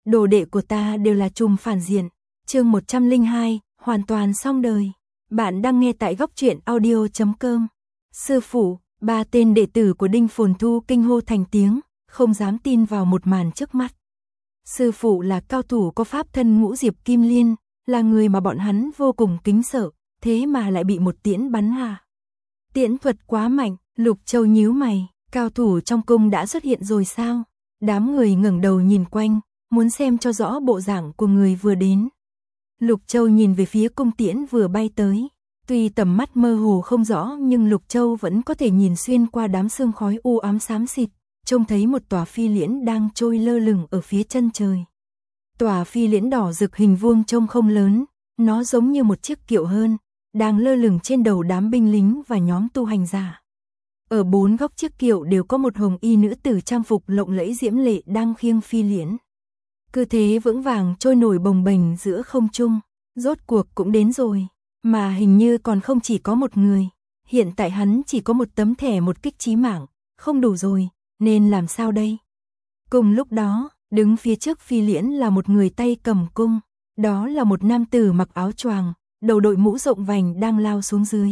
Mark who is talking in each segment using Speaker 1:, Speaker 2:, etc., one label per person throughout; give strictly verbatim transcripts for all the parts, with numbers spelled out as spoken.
Speaker 1: đồ đệ của ta đều là trùm phản diện. Chương một trăm lẻ hai, hoàn toàn xong đời. Bạn đang nghe tại góc truyện audio chấm com. Sư phụ, ba tên đệ tử của Đinh Phồn Thu kinh hô thành tiếng, không dám tin vào một màn trước mắt. Sư phụ là cao thủ có pháp thân Ngũ Diệp Kim Liên, là người mà bọn hắn vô cùng kính sợ, thế mà lại bị một tiễn bắn hạ. Tiễn thuật quá mạnh, Lục Châu nhíu mày, cao thủ trong cung đã xuất hiện rồi sao? Đám người ngẩng đầu nhìn quanh, muốn xem cho rõ bộ dạng của người vừa đến. Lục Châu nhìn về phía cung tiễn vừa bay tới, tuy tầm mắt mơ hồ không rõ nhưng Lục Châu vẫn có thể nhìn xuyên qua đám sương khói u ám xám xịt, trông thấy một tòa phi liễn đang trôi lơ lửng ở phía chân trời. Tòa phi liễn đỏ rực hình vuông trông không lớn, nó giống như một chiếc kiệu hơn, đang lơ lửng trên đầu đám binh lính và nhóm tu hành giả. Ở bốn góc chiếc kiệu đều có một hồng y nữ tử trang phục lộng lẫy diễm lệ đang khiêng phi liễn. Cứ thế vững vàng trôi nổi bồng bềnh giữa không trung, rốt cuộc cũng đến rồi, mà hình như còn không chỉ có một người, hiện tại hắn chỉ có một tấm thẻ một kích chí mạng, không đủ rồi, nên làm sao đây? Cùng lúc đó, đứng phía trước phi liễn là một người tay cầm cung, đó là một nam tử mặc áo choàng, đầu đội mũ rộng vành đang lao xuống dưới.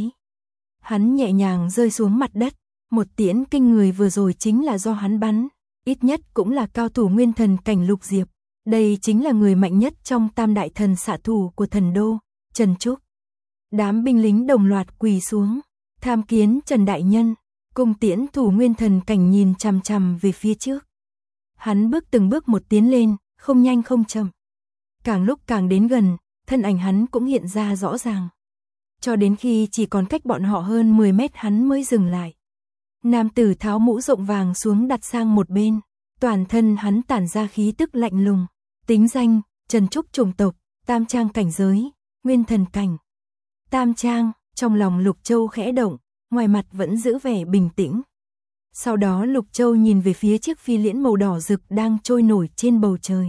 Speaker 1: Hắn nhẹ nhàng rơi xuống mặt đất, một tiễn kinh người vừa rồi chính là do hắn bắn, ít nhất cũng là cao thủ nguyên thần cảnh Lục Diệp. Đây chính là người mạnh nhất trong tam đại thần xạ thủ của thần đô, Trần Trúc. Đám binh lính đồng loạt quỳ xuống, tham kiến Trần Đại Nhân. Cung tiễn thủ nguyên thần cảnh nhìn chằm chằm về phía trước. Hắn bước từng bước một tiến lên, không nhanh không chậm. Càng lúc càng đến gần, thân ảnh hắn cũng hiện ra rõ ràng. Cho đến khi chỉ còn cách bọn họ hơn mười mét hắn mới dừng lại. Nam tử tháo mũ rộng vàng xuống đặt sang một bên, toàn thân hắn tản ra khí tức lạnh lùng. Tính danh, Trần Trúc chủng tộc, tam trang cảnh giới, nguyên thần cảnh. Tam trang, trong lòng Lục Châu khẽ động, ngoài mặt vẫn giữ vẻ bình tĩnh. Sau đó Lục Châu nhìn về phía chiếc phi liễn màu đỏ rực đang trôi nổi trên bầu trời.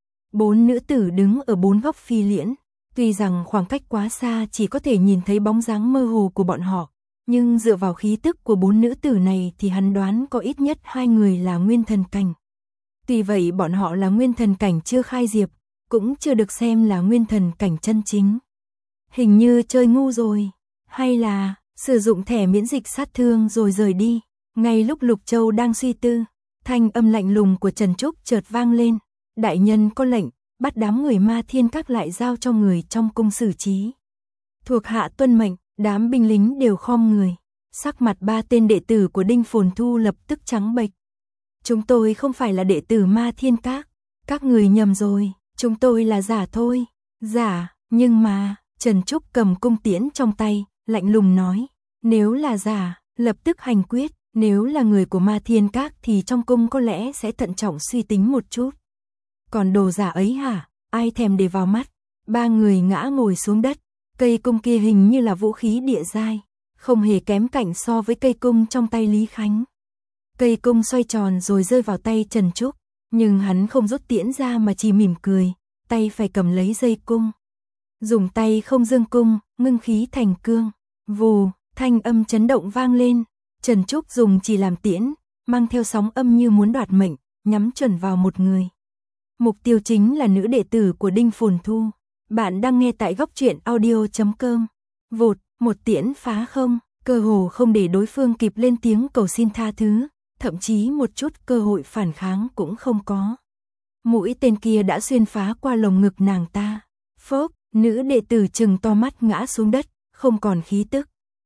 Speaker 1: Bốn nữ tử đứng ở bốn góc phi liễn, tuy rằng khoảng cách quá xa chỉ có thể nhìn thấy bóng dáng mơ hồ của bọn họ, nhưng dựa vào khí tức của bốn nữ tử này thì hắn đoán có ít nhất hai người là nguyên thần cảnh. Tuy vậy bọn họ là nguyên thần cảnh chưa khai diệp, cũng chưa được xem là nguyên thần cảnh chân chính. Hình như chơi ngu rồi, hay là sử dụng thẻ miễn dịch sát thương rồi rời đi. Ngay lúc Lục Châu đang suy tư, thanh âm lạnh lùng của Trần Trúc chợt vang lên. Đại nhân có lệnh, bắt đám người Ma Thiên Các lại giao cho người trong cung xử trí. Thuộc hạ tuân mệnh, đám binh lính đều khom người. Sắc mặt ba tên đệ tử của Đinh Phồn Thu lập tức trắng bệch. Chúng tôi không phải là đệ tử Ma Thiên Các. Các người nhầm rồi, chúng tôi là giả thôi. Giả, nhưng mà, Trần Trúc cầm cung tiễn trong tay, lạnh lùng nói. Nếu là giả, lập tức hành quyết. Nếu là người của Ma Thiên Các thì trong cung có lẽ sẽ thận trọng suy tính một chút. Còn đồ giả ấy hả, ai thèm để vào mắt. Ba người ngã ngồi xuống đất. Cây cung kia hình như là vũ khí địa giai, không hề kém cạnh so với cây cung trong tay Lý Khánh. Cây cung xoay tròn rồi rơi vào tay Trần Trúc, nhưng hắn không rút tiễn ra mà chỉ mỉm cười, tay phải cầm lấy dây cung. Dùng tay không dương cung, ngưng khí thành cương. Vù, thanh âm chấn động vang lên. Trần Trúc dùng chỉ làm tiễn, mang theo sóng âm như muốn đoạt mệnh, nhắm chuẩn vào một người. Mục tiêu chính là nữ đệ tử của Đinh Phồn Thu. Bạn đang nghe tại góc truyện audio chấm com. Vụt, một tiễn phá không, cơ hồ không để đối phương kịp lên tiếng cầu xin tha thứ, thậm chí một chút cơ hội phản kháng cũng không có. Mũi tên kia đã xuyên phá qua lồng ngực nàng ta. Phốc, nữ đệ tử trừng to mắt ngã xuống đất, không còn khí tức.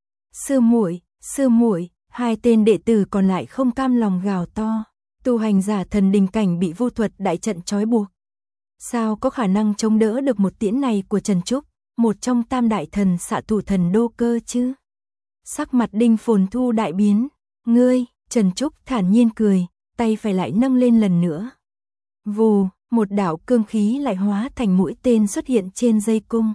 Speaker 1: Sư muội, sư muội. Hai tên đệ tử còn lại không cam lòng gào to. Tu hành giả thần đình cảnh bị vô thuật đại trận trói buộc. Sao có khả năng chống đỡ được một tiễn này của Trần Trúc, một trong tam đại thần xạ thủ thần đô cơ chứ? Sắc mặt Đinh Phồn Thu đại biến. Ngươi, Trần Trúc thản nhiên cười, tay phải lại nâng lên lần nữa. Vù, một đạo cương khí lại hóa thành mũi tên xuất hiện trên dây cung.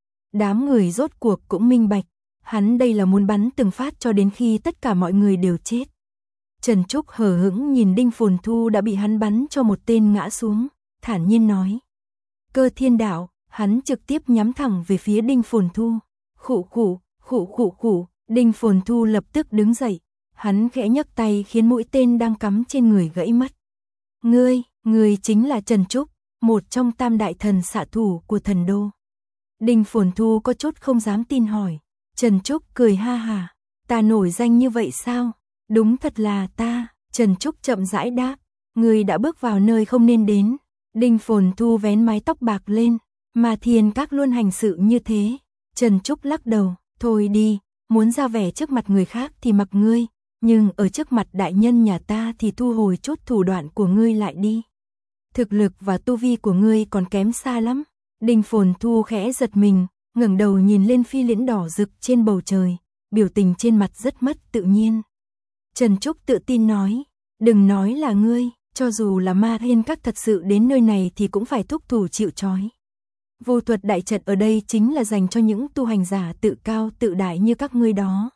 Speaker 1: Đám người rốt cuộc cũng minh bạch. Hắn đây là muốn bắn từng phát cho đến khi tất cả mọi người đều chết. Trần Trúc hờ hững nhìn Đinh Phồn Thu đã bị hắn bắn cho một tên ngã xuống, thản nhiên nói. Cơ thiên đạo, hắn trực tiếp nhắm thẳng về phía Đinh Phồn Thu. Khụ khụ, khụ khụ khụ, Đinh Phồn Thu lập tức đứng dậy. Hắn khẽ nhấc tay khiến mũi tên đang cắm trên người gãy mất. Ngươi, ngươi chính là Trần Trúc, một trong tam đại thần xạ thủ của thần đô. Đinh Phồn Thu có chút không dám tin hỏi. Trần Trúc cười ha hà. Ta nổi danh như vậy sao? Đúng thật là ta. Trần Trúc chậm rãi đáp. Người đã bước vào nơi không nên đến. Đinh Phồn Thu vén mái tóc bạc lên. Mà Thiên Các luôn hành sự như thế. Trần Trúc lắc đầu. Thôi đi, muốn ra vẻ trước mặt người khác thì mặc ngươi. Nhưng ở trước mặt đại nhân nhà ta thì thu hồi chút thủ đoạn của ngươi lại đi. Thực lực và tu vi của ngươi còn kém xa lắm. Đinh Phồn Thu khẽ giật mình, ngẩng đầu nhìn lên phi liễn đỏ rực trên bầu trời, biểu tình trên mặt rất mất tự nhiên. Trần Trúc tự tin nói, đừng nói là ngươi, cho dù là Ma Thiên Các thật sự đến nơi này thì cũng phải thúc thủ chịu trói. Vô thuật đại trận ở đây chính là dành cho những tu hành giả tự cao tự đại như các ngươi đó.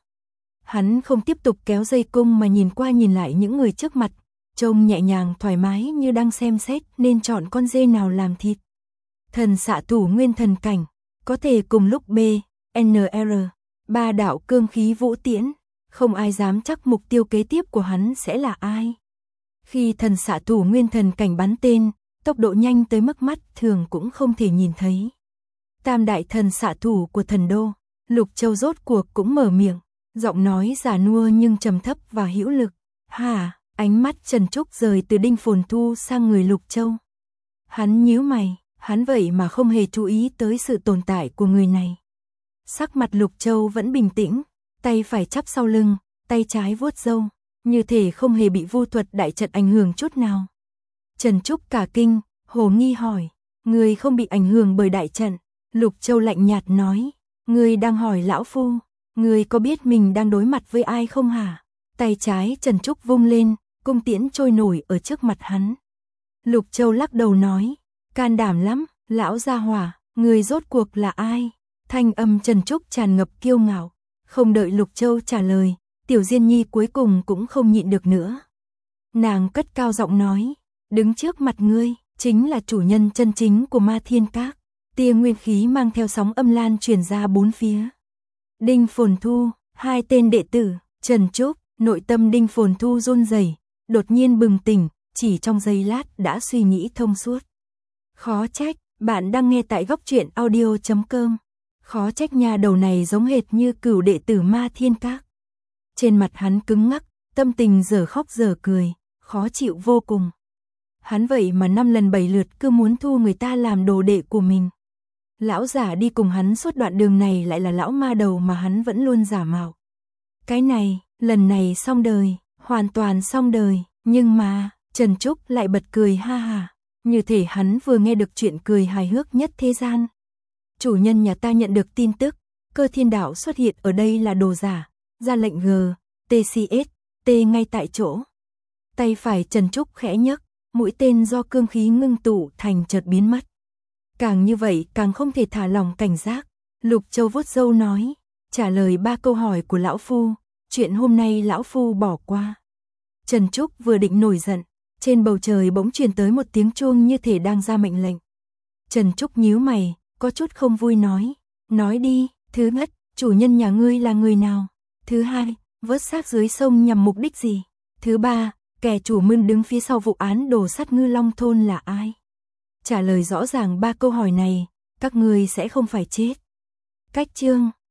Speaker 1: Hắn không tiếp tục kéo dây cung mà nhìn qua nhìn lại những người trước mặt, trông nhẹ nhàng thoải mái như đang xem xét nên chọn con dê nào làm thịt. Thần xạ thủ nguyên thần cảnh, có thể cùng lúc B, N R, ba đạo cương khí vũ tiễn, không ai dám chắc mục tiêu kế tiếp của hắn sẽ là ai. Khi thần xạ thủ nguyên thần cảnh bắn tên, tốc độ nhanh tới mức mắt thường cũng không thể nhìn thấy. Tam đại thần xạ thủ của thần đô, Lục Châu rốt cuộc cũng mở miệng, giọng nói già nua nhưng trầm thấp và hữu lực. Hả? Ánh mắt Trần Trúc rời từ Đinh Phồn Thu sang người Lục Châu. Hắn nhíu mày, hắn vậy mà không hề chú ý tới sự tồn tại của người này. Sắc mặt Lục Châu vẫn bình tĩnh, tay phải chắp sau lưng, tay trái vuốt râu, như thể không hề bị vô thuật đại trận ảnh hưởng chút nào. Trần Trúc cả kinh, hồ nghi hỏi, người không bị ảnh hưởng bởi đại trận. Lục Châu lạnh nhạt nói, người đang hỏi lão phu, người có biết mình đang đối mặt với ai không hả? Tay trái Trần Trúc vung lên, cung tiễn trôi nổi ở trước mặt hắn. Lục Châu lắc đầu nói, can đảm lắm, lão gia hỏa, người rốt cuộc là ai? Thanh âm Trần Trúc tràn ngập kiêu ngạo. Không đợi Lục Châu trả lời, Tiểu Diên Nhi cuối cùng cũng không nhịn được nữa. Nàng cất cao giọng nói, đứng trước mặt ngươi, chính là chủ nhân chân chính của Ma Thiên Các. Tia nguyên khí mang theo sóng âm lan truyền ra bốn phía. Đinh Phồn Thu, hai tên đệ tử, Trần Trúc, nội tâm Đinh Phồn Thu run rẩy, đột nhiên bừng tỉnh, chỉ trong giây lát đã suy nghĩ thông suốt. Khó trách, bạn đang nghe tại góc truyện audio chấm com. Khó trách nhà đầu này giống hệt như cửu đệ tử Ma Thiên Các. Trên mặt hắn cứng ngắc, tâm tình giờ khóc giờ cười, khó chịu vô cùng. Hắn vậy mà năm lần bảy lượt cứ muốn thu người ta làm đồ đệ của mình. Lão giả đi cùng hắn suốt đoạn đường này lại là lão ma đầu mà hắn vẫn luôn giả mạo. Cái này, lần này xong đời, hoàn toàn xong đời, nhưng mà, Trần Trúc lại bật cười ha hà, như thể hắn vừa nghe được chuyện cười hài hước nhất thế gian. Chủ nhân nhà ta nhận được tin tức, Cơ Thiên Đạo xuất hiện ở đây là đồ giả, ra lệnh G, T C S, T ngay tại chỗ. Tay phải Trần Trúc khẽ nhấc, mũi tên do cương khí ngưng tụ thành chợt biến mất. Càng như vậy càng không thể thả lỏng cảnh giác. Lục Châu vuốt râu nói, trả lời ba câu hỏi của lão phu, chuyện hôm nay lão phu bỏ qua. Trần Trúc vừa định nổi giận, trên bầu trời bỗng truyền tới một tiếng chuông như thể đang ra mệnh lệnh. Trần Trúc nhíu mày, có chút không vui nói, nói đi. Thứ nhất, chủ nhân nhà ngươi là người nào? Thứ hai, vớt xác dưới sông nhằm mục đích gì? Thứ ba, kẻ chủ mưu đứng phía sau vụ án đổ sắt Ngư Long thôn là ai? Trả lời rõ ràng ba câu hỏi này, các ngươi sẽ không phải chết. Cách chương